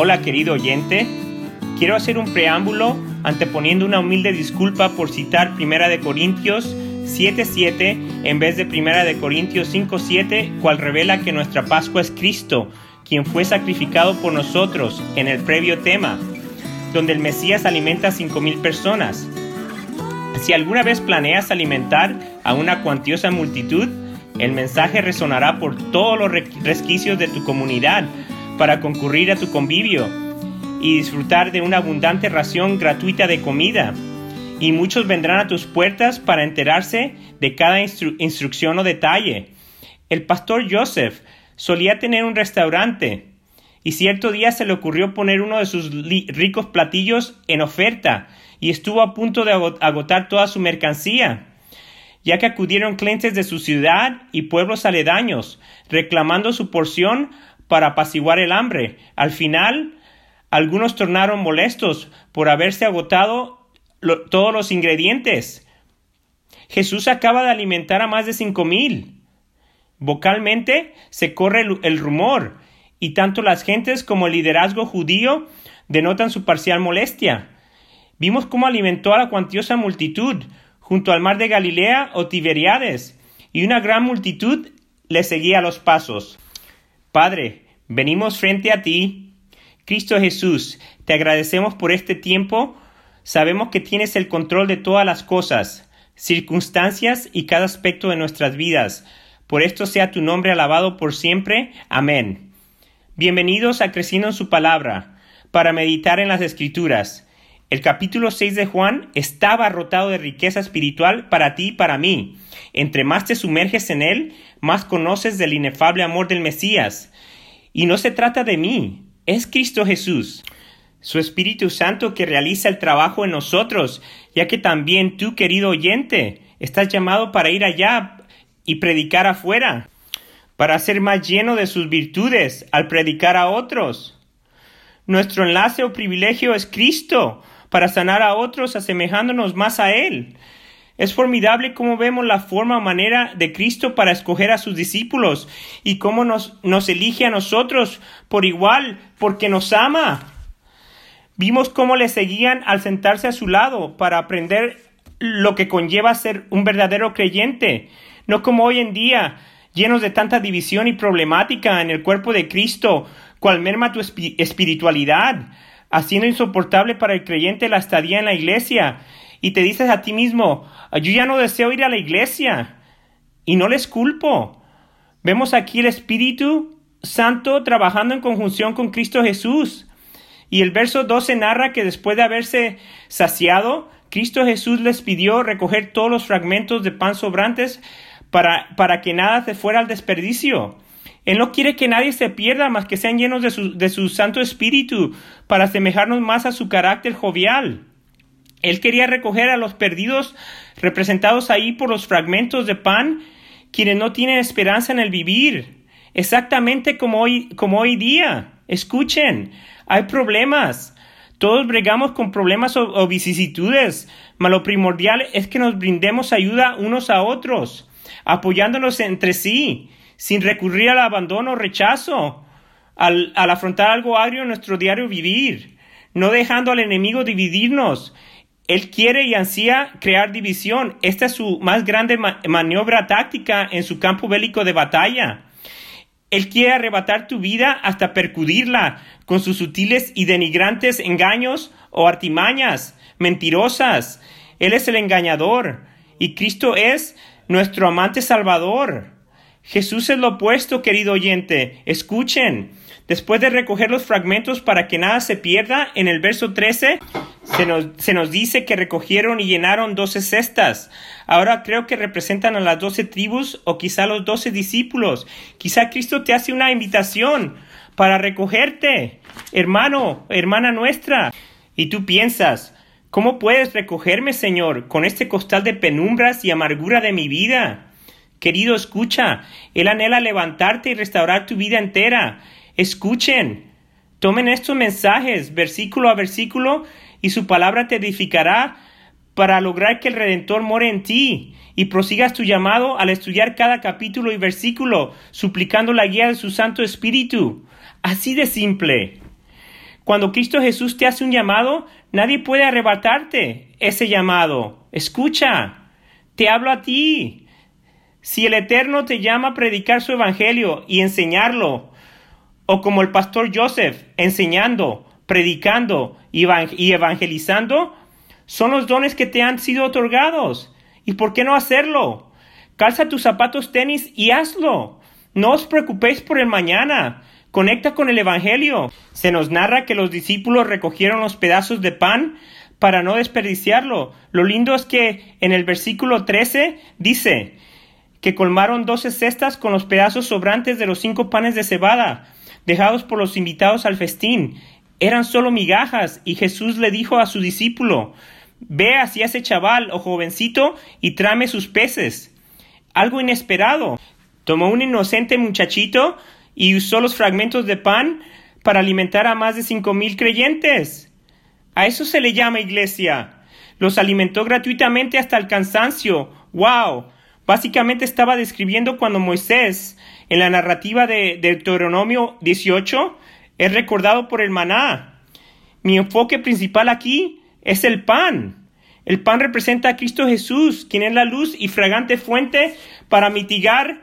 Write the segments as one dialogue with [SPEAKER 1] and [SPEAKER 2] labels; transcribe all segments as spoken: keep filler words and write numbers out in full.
[SPEAKER 1] Hola querido oyente, quiero hacer un preámbulo anteponiendo una humilde disculpa por citar Primera de Corintios siete siete en vez de Primera de Corintios cinco siete, cual revela que nuestra Pascua es Cristo, quien fue sacrificado por nosotros en el previo tema, donde el Mesías alimenta a cinco mil personas. Si alguna vez planeas alimentar a una cuantiosa multitud, el mensaje resonará por todos los resquicios de tu comunidad para concurrir a tu convivio y disfrutar de una abundante ración gratuita de comida. Y muchos vendrán a tus puertas para enterarse de cada instru- instrucción o detalle. El pastor Joseph solía tener un restaurante y cierto día se le ocurrió poner uno de sus li- ricos platillos en oferta y estuvo a punto de agotar toda su mercancía, ya que acudieron clientes de su ciudad y pueblos aledaños, reclamando su porción para apaciguar el hambre. Al final, algunos tornaron molestos por haberse agotado lo, todos los ingredientes. Jesús acaba de alimentar a más de cinco mil. Vocalmente se corre el, el rumor, y tanto las gentes como el liderazgo judío denotan su parcial molestia. Vimos cómo alimentó a la cuantiosa multitud junto al mar de Galilea o Tiberíades, y una gran multitud le seguía a los pasos. Padre, venimos frente a ti. Cristo Jesús, te agradecemos por este tiempo. Sabemos que tienes el control de todas las cosas, circunstancias y cada aspecto de nuestras vidas. Por esto sea tu nombre alabado por siempre. Amén. Bienvenidos a Creciendo en su Palabra, para meditar en las Escrituras. El capítulo seis de Juan está abarrotado de riqueza espiritual para ti y para mí. Entre más te sumerges en él, más conoces del inefable amor del Mesías. Y no se trata de mí, es Cristo Jesús, su Espíritu Santo que realiza el trabajo en nosotros, ya que también tú, querido oyente, estás llamado para ir allá y predicar afuera, para ser más lleno de sus virtudes al predicar a otros. Nuestro enlace o privilegio es Cristo, para sanar a otros asemejándonos más a Él. Es formidable cómo vemos la forma o manera de Cristo para escoger a sus discípulos y cómo nos, nos elige a nosotros por igual, porque nos ama. Vimos cómo le seguían al sentarse a su lado para aprender lo que conlleva ser un verdadero creyente, no como hoy en día, llenos de tanta división y problemática en el cuerpo de Cristo, cual merma tu espi- espiritualidad, haciendo insoportable para el creyente la estadía en la iglesia. Y te dices a ti mismo, yo ya no deseo ir a la iglesia. Y no les culpo. Vemos aquí el Espíritu Santo trabajando en conjunción con Cristo Jesús. Y el verso doce narra que después de haberse saciado, Cristo Jesús les pidió recoger todos los fragmentos de pan sobrantes para, para que nada se fuera al desperdicio. Él no quiere que nadie se pierda, más que sean llenos de su, de su Santo Espíritu, para asemejarnos más a su carácter jovial. Él quería recoger a los perdidos, representados ahí por los fragmentos de pan, quienes no tienen esperanza en el vivir, exactamente como hoy, como hoy día. Escuchen, hay problemas. Todos bregamos con problemas o, o vicisitudes, mas lo primordial es que nos brindemos ayuda unos a otros, apoyándonos entre sí, sin recurrir al abandono o rechazo, al, al afrontar algo agrio en nuestro diario vivir, no dejando al enemigo dividirnos. Él quiere y ansía crear división. Esta es su más grande ma- maniobra táctica en su campo bélico de batalla. Él quiere arrebatar tu vida hasta percudirla con sus sutiles y denigrantes engaños o artimañas mentirosas. Él es el engañador y Cristo es nuestro amante salvador. Jesús es lo opuesto, querido oyente. Escuchen. Después de recoger los fragmentos para que nada se pierda, en el verso trece se nos, se nos dice que recogieron y llenaron doce cestas. Ahora creo que representan a las doce tribus o quizá los doce discípulos. Quizá Cristo te hace una invitación para recogerte, hermano, hermana nuestra. Y tú piensas, ¿cómo puedes recogerme, Señor, con este costal de penumbras y amargura de mi vida? Querido, escucha, Él anhela levantarte y restaurar tu vida entera. Escuchen, tomen estos mensajes versículo a versículo y su palabra te edificará para lograr que el Redentor more en ti y prosigas tu llamado al estudiar cada capítulo y versículo, suplicando la guía de su Santo Espíritu. Así de simple. Cuando Cristo Jesús te hace un llamado, nadie puede arrebatarte ese llamado. Escucha, te hablo a ti. Si el Eterno te llama a predicar su evangelio y enseñarlo, o como el pastor Joseph, enseñando, predicando y evangelizando, son los dones que te han sido otorgados. ¿Y por qué no hacerlo? Calza tus zapatos tenis y hazlo. No os preocupéis por el mañana. Conecta con el evangelio. Se nos narra que los discípulos recogieron los pedazos de pan para no desperdiciarlo. Lo lindo es que en el versículo trece dice que colmaron doce cestas con los pedazos sobrantes de los cinco panes de cebada, dejados por los invitados al festín. Eran solo migajas, y Jesús le dijo a su discípulo: ve hacia ese chaval o jovencito y tráeme sus peces. Algo inesperado. Tomó un inocente muchachito y usó los fragmentos de pan para alimentar a más de cinco mil creyentes. A eso se le llama iglesia. Los alimentó gratuitamente hasta el cansancio. ¡Wow! Básicamente estaba describiendo cuando Moisés, en la narrativa de Deuteronomio dieciocho, es recordado por el maná. Mi enfoque principal aquí es el pan. El pan representa a Cristo Jesús, quien es la luz y fragante fuente para mitigar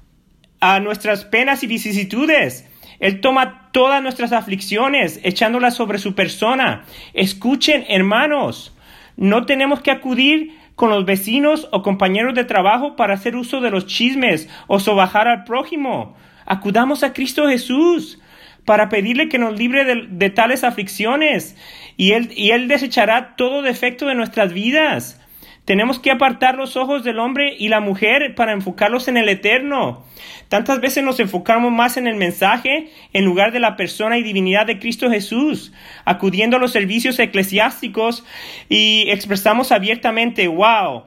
[SPEAKER 1] a nuestras penas y vicisitudes. Él toma todas nuestras aflicciones, echándolas sobre su persona. Escuchen, hermanos, no tenemos que acudir con los vecinos o compañeros de trabajo para hacer uso de los chismes o sobajar al prójimo. Acudamos a Cristo Jesús para pedirle que nos libre de, de tales aflicciones, y él, y él desechará todo defecto de nuestras vidas. Tenemos que apartar los ojos del hombre y la mujer para enfocarlos en el Eterno. Tantas veces nos enfocamos más en el mensaje en lugar de la persona y divinidad de Cristo Jesús, acudiendo a los servicios eclesiásticos y expresamos abiertamente: ¡wow!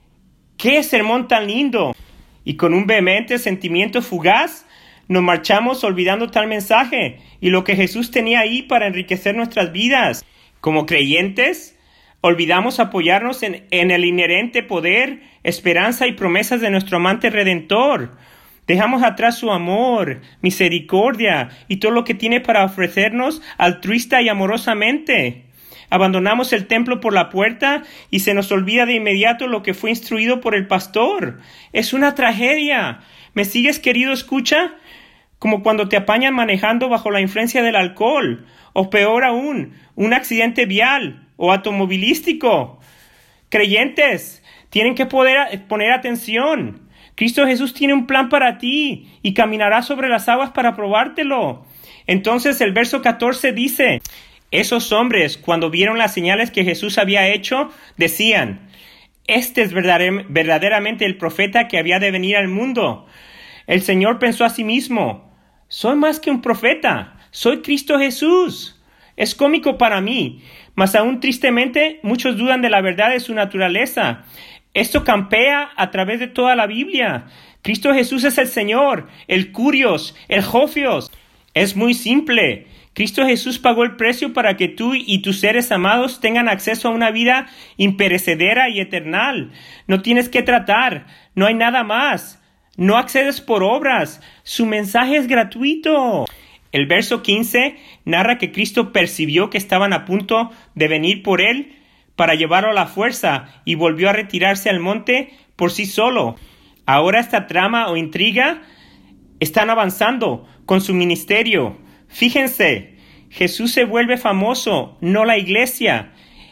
[SPEAKER 1] ¡Qué sermón tan lindo! Y con un vehemente sentimiento fugaz nos marchamos olvidando tal mensaje y lo que Jesús tenía ahí para enriquecer nuestras vidas. Como creyentes, olvidamos apoyarnos en, en el inherente poder, esperanza y promesas de nuestro amante Redentor. Dejamos atrás su amor, misericordia y todo lo que tiene para ofrecernos altruista y amorosamente. Abandonamos el templo por la puerta y se nos olvida de inmediato lo que fue instruido por el pastor. Es una tragedia. ¿Me sigues, querido escucha? Como cuando te apañan manejando bajo la influencia del alcohol, o peor aún, un accidente vial o automovilístico. Creyentes, tienen que poder poner atención. Cristo Jesús tiene un plan para ti y caminará sobre las aguas para probártelo. Entonces el verso catorce dice: esos hombres, cuando vieron las señales que Jesús había hecho, decían: este es verdaderamente el profeta que había de venir al mundo. El Señor pensó a sí mismo: soy más que un profeta, soy Cristo Jesús. Es cómico para mí, mas aún tristemente muchos dudan de la verdad de su naturaleza. Esto campea a través de toda la Biblia. Cristo Jesús es el Señor, el Curios, el Jofios. Es muy simple. Cristo Jesús pagó el precio para que tú y tus seres amados tengan acceso a una vida imperecedera y eternal. No tienes que tratar, no hay nada más. No accedes por obras. Su mensaje es gratuito. El verso quince narra que Cristo percibió que estaban a punto de venir por él para llevarlo a la fuerza y volvió a retirarse al monte por sí solo. Ahora esta trama o intriga están avanzando con su ministerio. Fíjense, Jesús se vuelve famoso, no la iglesia.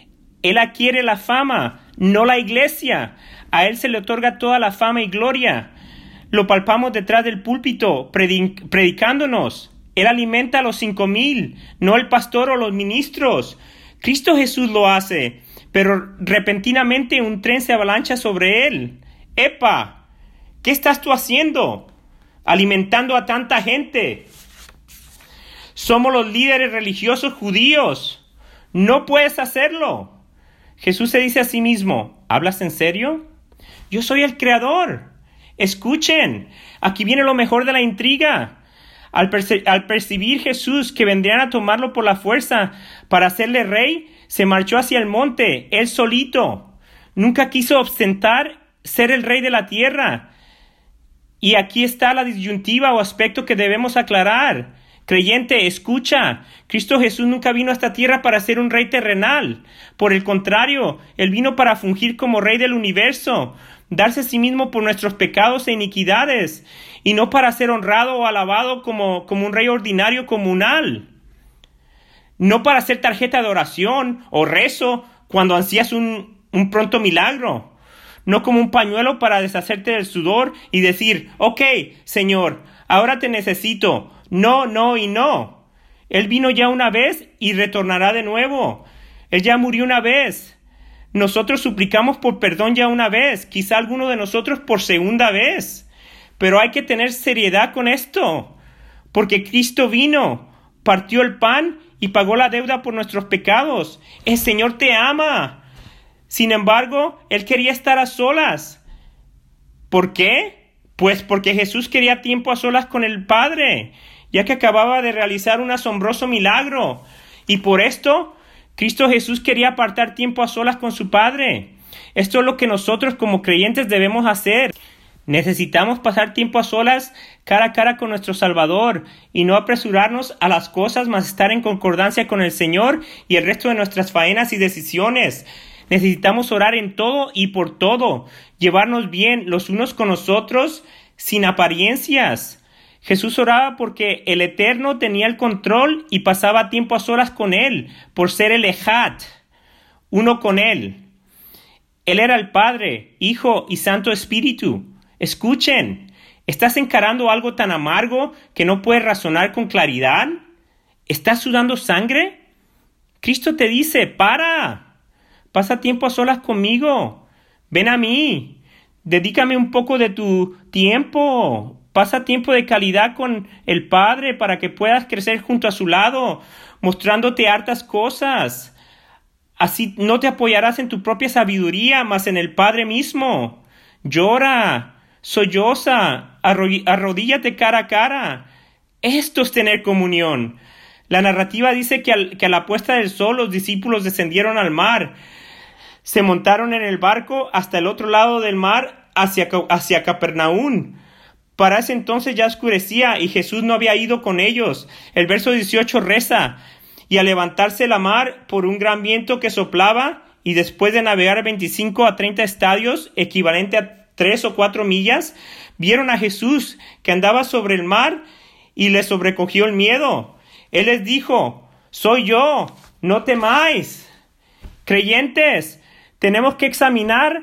[SPEAKER 1] Él adquiere la fama, no la iglesia. A él se le otorga toda la fama y gloria. Lo palpamos detrás del púlpito, predic- predicándonos. Él alimenta a los cinco mil, no el pastor o los ministros. Cristo Jesús lo hace, pero repentinamente un tren se avalancha sobre él. ¡Epa! ¿Qué estás tú haciendo? Alimentando a tanta gente. Somos los líderes religiosos judíos. No puedes hacerlo. Jesús se dice a sí mismo: ¿hablas en serio? Yo soy el Creador. Escuchen, aquí viene lo mejor de la intriga. Al, perce- al percibir Jesús que vendrían a tomarlo por la fuerza para hacerle rey, se marchó hacia el monte, él solito. Nunca quiso ostentar ser el rey de la tierra. Y aquí está la disyuntiva o aspecto que debemos aclarar. Creyente, escucha. Cristo Jesús nunca vino a esta tierra para ser un rey terrenal. Por el contrario, Él vino para fungir como rey del universo, darse a sí mismo por nuestros pecados e iniquidades, y no para ser honrado o alabado como, como un rey ordinario comunal. No para ser tarjeta de oración o rezo cuando ansías un, un pronto milagro. No como un pañuelo para deshacerte del sudor y decir, ok, Señor, ahora te necesito. No, no y no. Él vino ya una vez y retornará de nuevo. Él ya murió una vez. Nosotros suplicamos por perdón ya una vez, quizá alguno de nosotros por segunda vez. Pero hay que tener seriedad con esto, porque Cristo vino, partió el pan y pagó la deuda por nuestros pecados. El Señor te ama. Sin embargo, Él quería estar a solas. ¿Por qué? Pues porque Jesús quería tiempo a solas con el Padre, ya que acababa de realizar un asombroso milagro. Y por esto, Cristo Jesús quería apartar tiempo a solas con su Padre. Esto es lo que nosotros como creyentes debemos hacer. Necesitamos pasar tiempo a solas cara a cara con nuestro Salvador y no apresurarnos a las cosas, mas estar en concordancia con el Señor y el resto de nuestras faenas y decisiones. Necesitamos orar en todo y por todo, llevarnos bien los unos con los otros sin apariencias. Jesús oraba porque el Eterno tenía el control y pasaba tiempo a solas con Él, por ser el Ejad, uno con Él. Él era el Padre, Hijo y Santo Espíritu. Escuchen, ¿estás encarando algo tan amargo que no puedes razonar con claridad? ¿Estás sudando sangre? Cristo te dice, para, pasa tiempo a solas conmigo, ven a mí, dedícame un poco de tu tiempo, pasa tiempo de calidad con el Padre para que puedas crecer junto a su lado, mostrándote hartas cosas. Así no te apoyarás en tu propia sabiduría, mas en el Padre mismo. Llora, solloza, arrodíllate cara a cara. Esto es tener comunión. La narrativa dice que, al, que a la puesta del sol los discípulos descendieron al mar. Se montaron en el barco hasta el otro lado del mar, hacia, hacia Capernaum. Para ese entonces ya oscurecía y Jesús no había ido con ellos. El verso dieciocho reza, y al levantarse la mar por un gran viento que soplaba, y después de navegar veinticinco a treinta estadios, equivalente a tres o cuatro millas, vieron a Jesús que andaba sobre el mar y les sobrecogió el miedo. Él les dijo, soy yo, no temáis. Creyentes, tenemos que examinar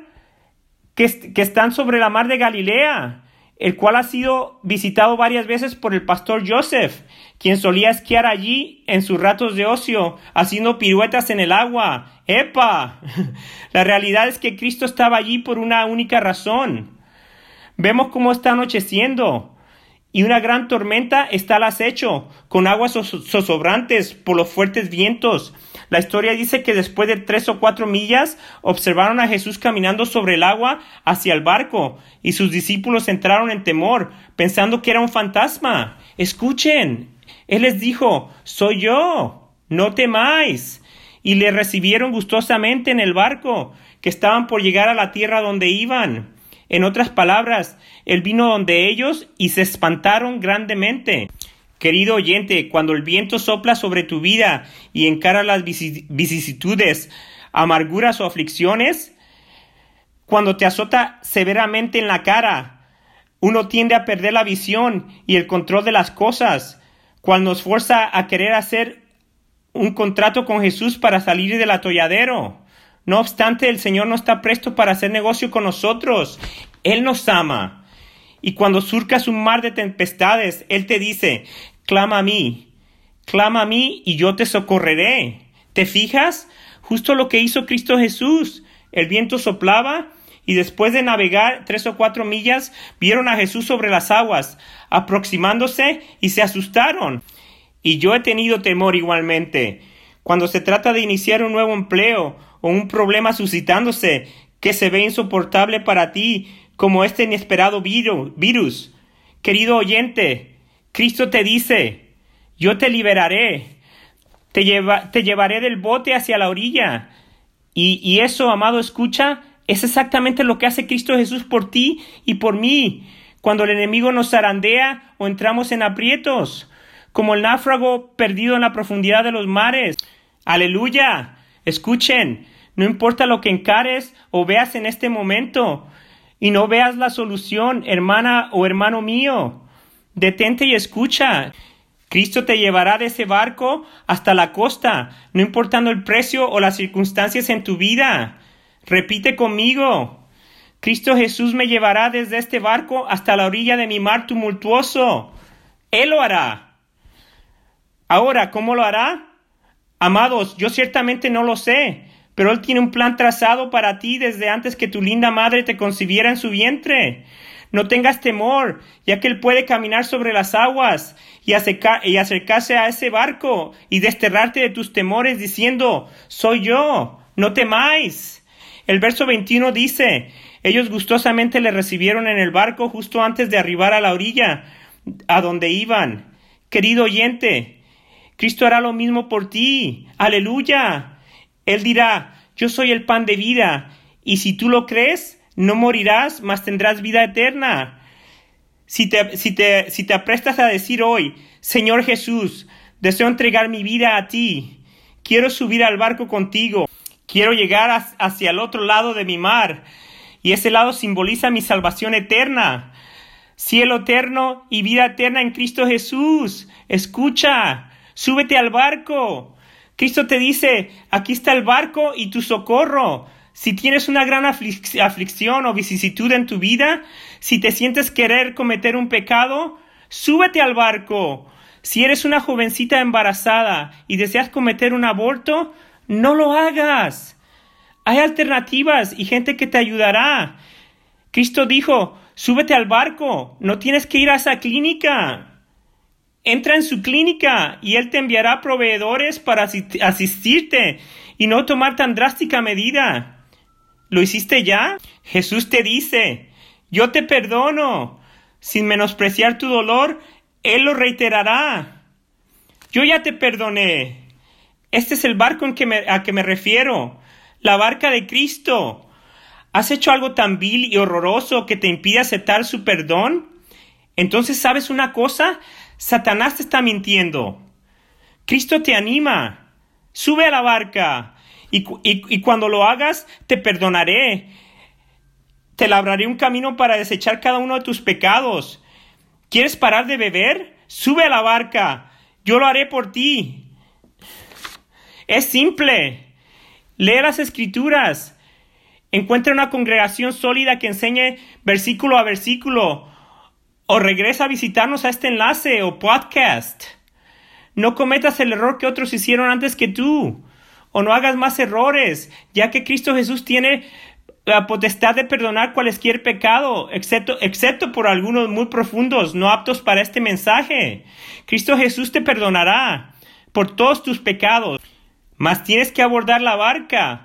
[SPEAKER 1] que, que están sobre la mar de Galilea, el cual ha sido visitado varias veces por el pastor Joseph, quien solía esquiar allí en sus ratos de ocio, haciendo piruetas en el agua. ¡Epa! La realidad es que Cristo estaba allí por una única razón. Vemos cómo está anocheciendo, y una gran tormenta está al acecho, con aguas zozobrantes por los fuertes vientos. La historia dice que después de tres o cuatro millas observaron a Jesús caminando sobre el agua hacia el barco, y sus discípulos entraron en temor, pensando que era un fantasma. Escuchen, Él les dijo, soy yo, no temáis. Y le recibieron gustosamente en el barco, que estaban por llegar a la tierra donde iban. En otras palabras, Él vino donde ellos y se espantaron grandemente. Querido oyente, cuando el viento sopla sobre tu vida y encara las vicisitudes, amarguras o aflicciones, cuando te azota severamente en la cara, uno tiende a perder la visión y el control de las cosas, cual nos fuerza a querer hacer un contrato con Jesús para salir del atolladero. No obstante, el Señor no está presto para hacer negocio con nosotros. Él nos ama. Y cuando surcas un mar de tempestades, Él te dice, clama a mí, clama a mí y yo te socorreré. ¿Te fijas? Justo lo que hizo Cristo Jesús. El viento soplaba y después de navegar tres o cuatro millas, vieron a Jesús sobre las aguas, aproximándose y se asustaron. Y yo he tenido temor igualmente. Cuando se trata de iniciar un nuevo empleo o un problema suscitándose que se ve insoportable para ti, como este inesperado virus. Querido oyente, Cristo te dice, yo te liberaré, te, lleva, te llevaré del bote hacia la orilla. Y, y eso, amado, escucha, es exactamente lo que hace Cristo Jesús por ti y por mí, cuando el enemigo nos zarandea o entramos en aprietos. como el náufrago perdido en la profundidad de los mares. ¡Aleluya! Escuchen, no importa lo que encares o veas en este momento, y no veas la solución, hermana o hermano mío, detente y escucha. Cristo te llevará de ese barco hasta la costa, no importando el precio o las circunstancias en tu vida. Repite conmigo: Cristo Jesús me llevará desde este barco hasta la orilla de mi mar tumultuoso. Él lo hará. Ahora, ¿cómo lo hará? Amados, yo ciertamente no lo sé, pero Él tiene un plan trazado para ti desde antes que tu linda madre te concibiera en su vientre. No tengas temor, ya que Él puede caminar sobre las aguas y, acerca- y acercarse a ese barco y desterrarte de tus temores diciendo: soy yo, no temáis. El verso veintiuno dice: ellos gustosamente le recibieron en el barco justo antes de arribar a la orilla a donde iban. Querido oyente, Cristo hará lo mismo por ti. ¡Aleluya! Él dirá: yo soy el pan de vida, y si tú lo crees, no morirás, mas tendrás vida eterna. Si te, si te, si te aprestas a decir hoy: Señor Jesús, deseo entregar mi vida a ti, quiero subir al barco contigo, quiero llegar a, hacia el otro lado de mi mar, y ese lado simboliza mi salvación eterna, cielo eterno y vida eterna en Cristo Jesús. Escucha, súbete al barco. Cristo te dice: aquí está el barco y tu socorro. Si tienes una gran aflic- aflicción o vicisitud en tu vida, si te sientes querer cometer un pecado, súbete al barco. Si eres una jovencita embarazada y deseas cometer un aborto, no lo hagas. Hay alternativas y gente que te ayudará. Cristo dijo: súbete al barco, no tienes que ir a esa clínica. Entra en su clínica y Él te enviará proveedores para asistirte y no tomar tan drástica medida. ¿Lo hiciste ya? Jesús te dice: yo te perdono. Sin menospreciar tu dolor, Él lo reiterará. Yo ya te perdoné. Este es el barco en que me, a que me refiero, la barca de Cristo. ¿Has hecho algo tan vil y horroroso que te impide aceptar su perdón? Entonces, ¿sabes una cosa? Satanás te está mintiendo. Cristo te anima. Sube a la barca. Y, y, y cuando lo hagas, te perdonaré. Te labraré un camino para desechar cada uno de tus pecados. ¿Quieres parar de beber? Sube a la barca. Yo lo haré por ti. Es simple. Lee las Escrituras. Encuentra una congregación sólida que enseñe versículo a versículo. O regresa a visitarnos a este enlace o podcast. No cometas el error que otros hicieron antes que tú. O no hagas más errores, ya que Cristo Jesús tiene la potestad de perdonar cualquier pecado, excepto, excepto por algunos muy profundos, no aptos para este mensaje. Cristo Jesús te perdonará por todos tus pecados, mas tienes que abordar la barca.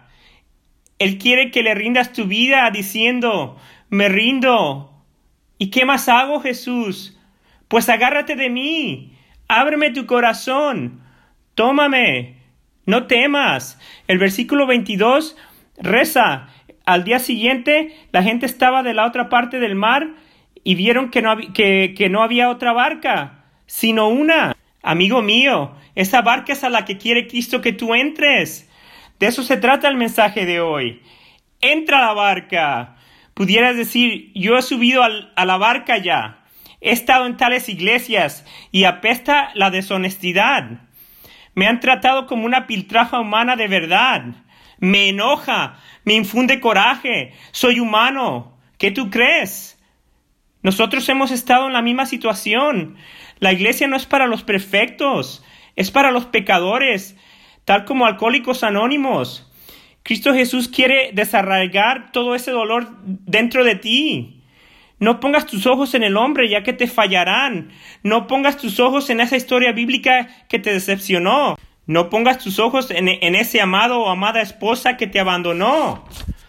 [SPEAKER 1] Él quiere que le rindas tu vida diciendo: me rindo. ¿Y qué más hago, Jesús? Pues agárrate de mí, ábreme tu corazón, tómame. No temas. El versículo veintidós reza: al día siguiente la gente estaba de la otra parte del mar y vieron que no, hab- que, que no había otra barca, sino una. Amigo mío, esa barca es a la que quiere Cristo que tú entres. De eso se trata el mensaje de hoy. Entra a la barca. Pudieras decir: yo he subido al, a la barca ya. He estado en tales iglesias y apesta la deshonestidad. Me han tratado como una piltrafa humana de verdad. Me enoja, me infunde coraje. Soy humano. ¿Qué tú crees? Nosotros hemos estado en la misma situación. La iglesia no es para los perfectos, es para los pecadores, tal como Alcohólicos Anónimos. Cristo Jesús quiere desarraigar todo ese dolor dentro de ti. No pongas tus ojos en el hombre, ya que te fallarán. No pongas tus ojos en esa historia bíblica que te decepcionó. No pongas tus ojos en, en ese amado o amada esposa que te abandonó.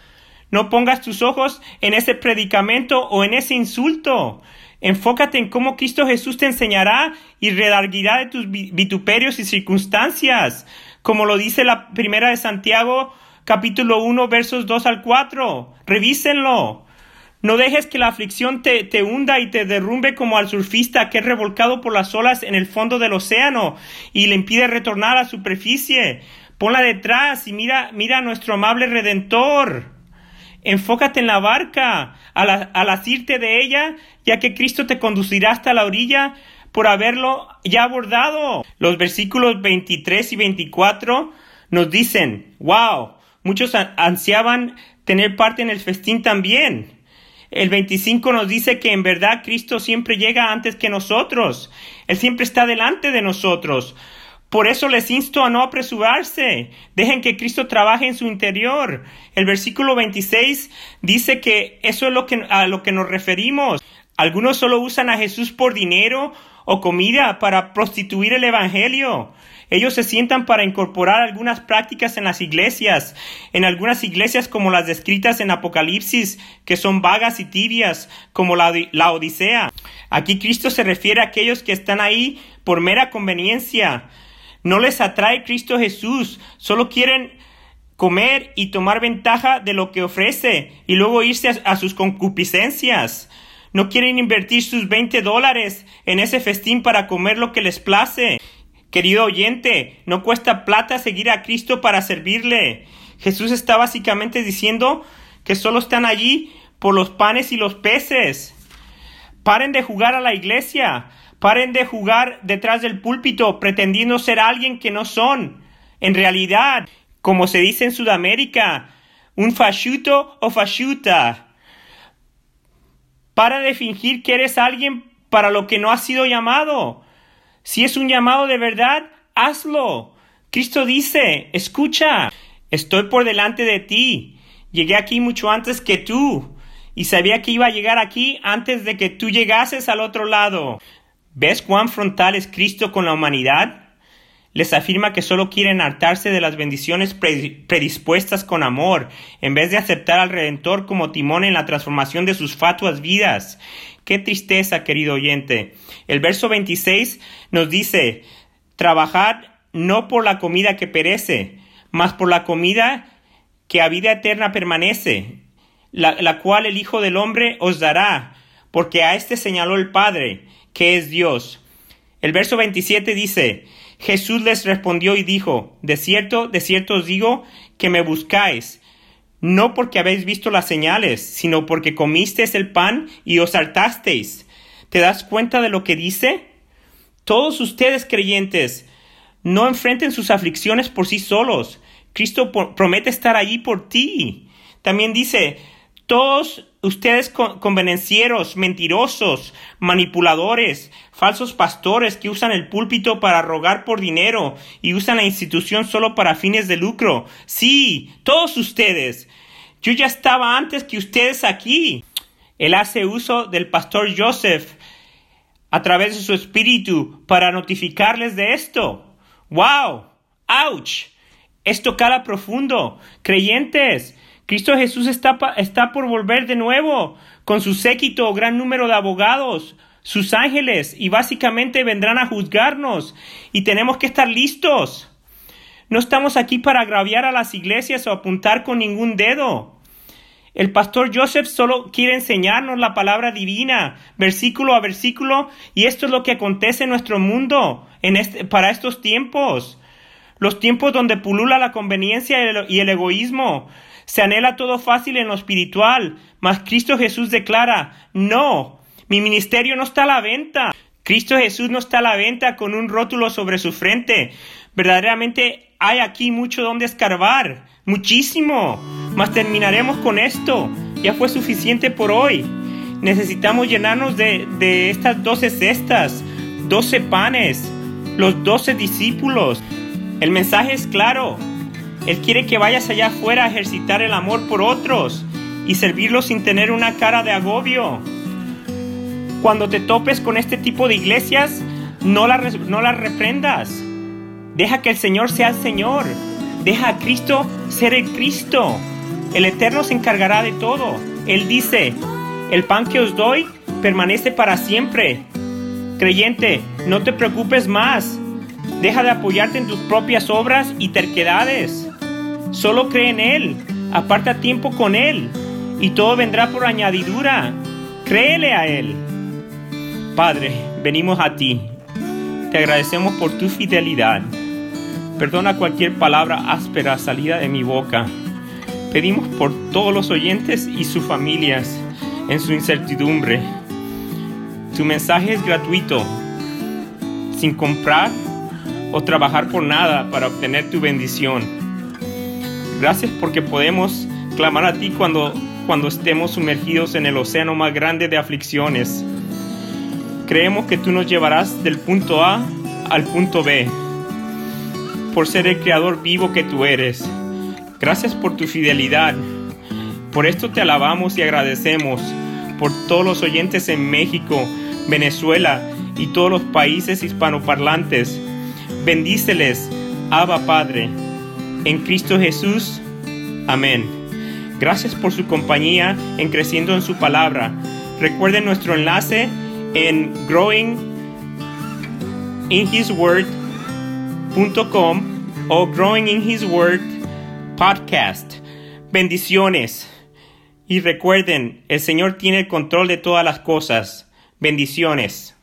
[SPEAKER 1] No pongas tus ojos en ese predicamento o en ese insulto. Enfócate en cómo Cristo Jesús te enseñará y redarguirá de tus vituperios y circunstancias, como lo dice la primera de Santiago, capítulo uno, versos dos al cuatro. Revísenlo. No dejes que la aflicción te, te hunda y te derrumbe como al surfista que es revolcado por las olas en el fondo del océano y le impide retornar a la superficie. Ponla detrás y mira, mira a nuestro amable Redentor. Enfócate en la barca al, al asirte de ella, ya que Cristo te conducirá hasta la orilla por haberlo ya abordado. Los versículos veintitrés y veinticuatro nos dicen, wow, muchos ansiaban tener parte en el festín también. El veinticinco nos dice que en verdad Cristo siempre llega antes que nosotros. Él siempre está delante de nosotros. Por eso les insto a no apresurarse. Dejen que Cristo trabaje en su interior. El versículo veintiséis dice que eso es lo que, a lo que nos referimos. Algunos solo usan a Jesús por dinero o comida para prostituir el evangelio. Ellos se sientan para incorporar algunas prácticas en las iglesias, en algunas iglesias como las descritas en Apocalipsis, que son vagas y tibias, como la, la Odisea. Aquí Cristo se refiere a aquellos que están ahí por mera conveniencia. No les atrae Cristo Jesús, solo quieren comer y tomar ventaja de lo que ofrece y luego irse a, a sus concupiscencias. No quieren invertir sus veinte dólares en ese festín para comer lo que les place. Querido oyente, no cuesta plata seguir a Cristo para servirle. Jesús está básicamente diciendo que solo están allí por los panes y los peces. Paren de jugar a la iglesia. Paren de jugar detrás del púlpito pretendiendo ser alguien que no son. En realidad, como se dice en Sudamérica, un fachuto o fachuta. Para de fingir que eres alguien para lo que no has sido llamado. Si es un llamado de verdad, hazlo. Cristo dice, escucha, estoy por delante de ti. Llegué aquí mucho antes que tú. Y sabía que iba a llegar aquí antes de que tú llegases al otro lado. ¿Ves cuán frontal es Cristo con la humanidad? Les afirma que solo quieren hartarse de las bendiciones predispuestas con amor, en vez de aceptar al Redentor como timón en la transformación de sus fatuas vidas. ¡Qué tristeza, querido oyente! El verso veintiséis nos dice, trabajad no por la comida que perece, mas por la comida que a vida eterna permanece, la, la cual el Hijo del Hombre os dará, porque a éste señaló el Padre, que es Dios. El verso veintisiete dice, Jesús les respondió y dijo, de cierto, de cierto os digo que me buscáis, no porque habéis visto las señales, sino porque comisteis el pan y os hartasteis. ¿Te das cuenta de lo que dice? Todos ustedes creyentes, no enfrenten sus aflicciones por sí solos. Cristo por, promete estar allí por ti. También dice, todos ustedes convenencieros, mentirosos, manipuladores, falsos pastores que usan el púlpito para rogar por dinero y usan la institución solo para fines de lucro. Sí, todos ustedes. Yo ya estaba antes que ustedes aquí. Él hace uso del pastor Joseph a través de su espíritu para notificarles de esto. ¡Wow! ¡Ouch! Esto cala profundo. Creyentes, Cristo Jesús está, está por volver de nuevo con su séquito o gran número de abogados, sus ángeles, y básicamente vendrán a juzgarnos y tenemos que estar listos. No estamos aquí para agraviar a las iglesias o apuntar con ningún dedo. El pastor Joseph solo quiere enseñarnos la palabra divina, versículo a versículo, y esto es lo que acontece en nuestro mundo en este, para estos tiempos. Los tiempos donde pulula la conveniencia y el, y el egoísmo. Se anhela todo fácil en lo espiritual, mas Cristo Jesús declara, no, mi ministerio no está a la venta. Cristo Jesús no está a la venta con un rótulo sobre su frente. Verdaderamente hay aquí mucho donde escarbar, muchísimo. Mas terminaremos con esto. Ya fue suficiente por hoy. Necesitamos llenarnos de, de estas doce cestas, doce panes, los doce discípulos. El mensaje es claro. Él quiere que vayas allá afuera a ejercitar el amor por otros y servirlos sin tener una cara de agobio. Cuando te topes con este tipo de iglesias, no las no la reprendas. Deja que el Señor sea el Señor. Deja a Cristo ser el Cristo. El Eterno se encargará de todo. Él dice, el pan que os doy permanece para siempre. Creyente, no te preocupes más. Deja de apoyarte en tus propias obras y terquedades. Solo cree en Él. Aparta tiempo con Él. y todo vendrá por añadidura. Créele a Él. Padre, venimos a ti. Te agradecemos por tu fidelidad. Perdona cualquier palabra áspera salida de mi boca. Pedimos por todos los oyentes y sus familias en su incertidumbre. Tu mensaje es gratuito, sin comprar o trabajar por nada para obtener tu bendición. Gracias porque podemos clamar a ti cuando, cuando estemos sumergidos en el océano más grande de aflicciones. Creemos que tú nos llevarás del punto A al punto B, por ser el creador vivo que tú eres. Gracias por tu fidelidad. Por esto te alabamos y agradecemos por todos los oyentes en México, Venezuela y todos los países hispanoparlantes. Bendíceles, Abba Padre, en Cristo Jesús. Amén. Gracias por su compañía en Creciendo en su Palabra. Recuerden nuestro enlace en growing in his word punto com o Growing in His Word Podcast. Bendiciones. Y recuerden, el Señor tiene el control de todas las cosas. Bendiciones.